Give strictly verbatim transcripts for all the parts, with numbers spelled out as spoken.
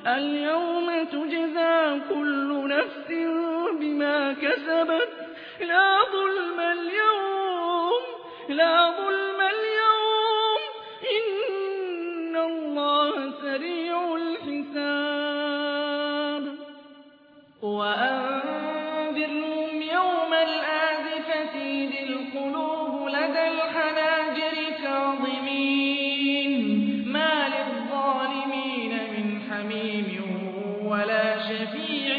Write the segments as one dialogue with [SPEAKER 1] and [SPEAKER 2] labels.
[SPEAKER 1] اليوم تجزى كل نفس بما كسبت لا ظلم اليوم لا ظلم اليوم إن الله سريع الحساب وأنذرهم يوم الآزفة إذ القلوب لدى الحناجر كاظمين ما للظالمين من حميم ولا شفيع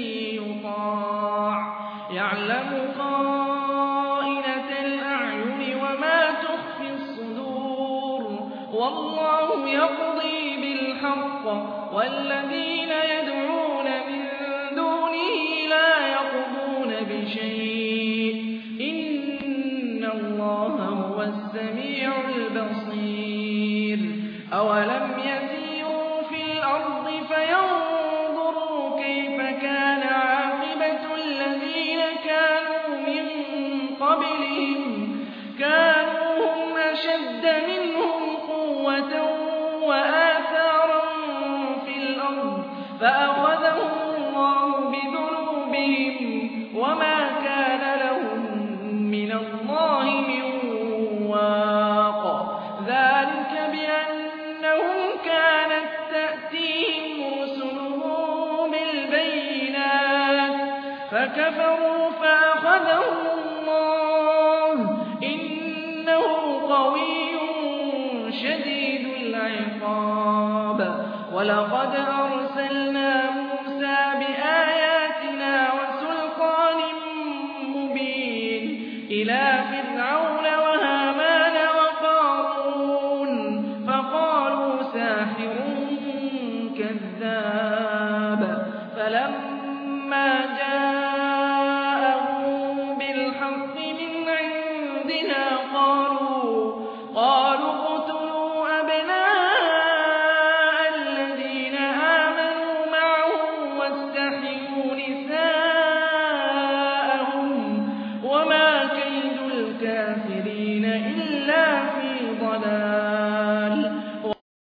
[SPEAKER 1] يطاع يعلم خائنة الأعين وما تخفي الصدور والله يقضي بالحق والذين يدعون من دونه لا يقضون بشيء إن الله هو السميع البصير أولم يسيروا في الأرض فينظروا كيف كان عاقبة الذين كانوا من قبلهم كانوا هم أشد منهم قوة وآثارا في الأرض فأخذهم الله بذنوبهم وما كان لهم من الله من واق ذلك بأنهم كانت تأتيهم رسلهم بالبينات فكفروا فأخذهم الله إنه قوي شديد العقاب ولقد أرسلنا موسى بآياتنا وسلطان مبين إلى فرعون وهامان وقارون فقالوا ساحر كذاب فلما جاءهم بالحق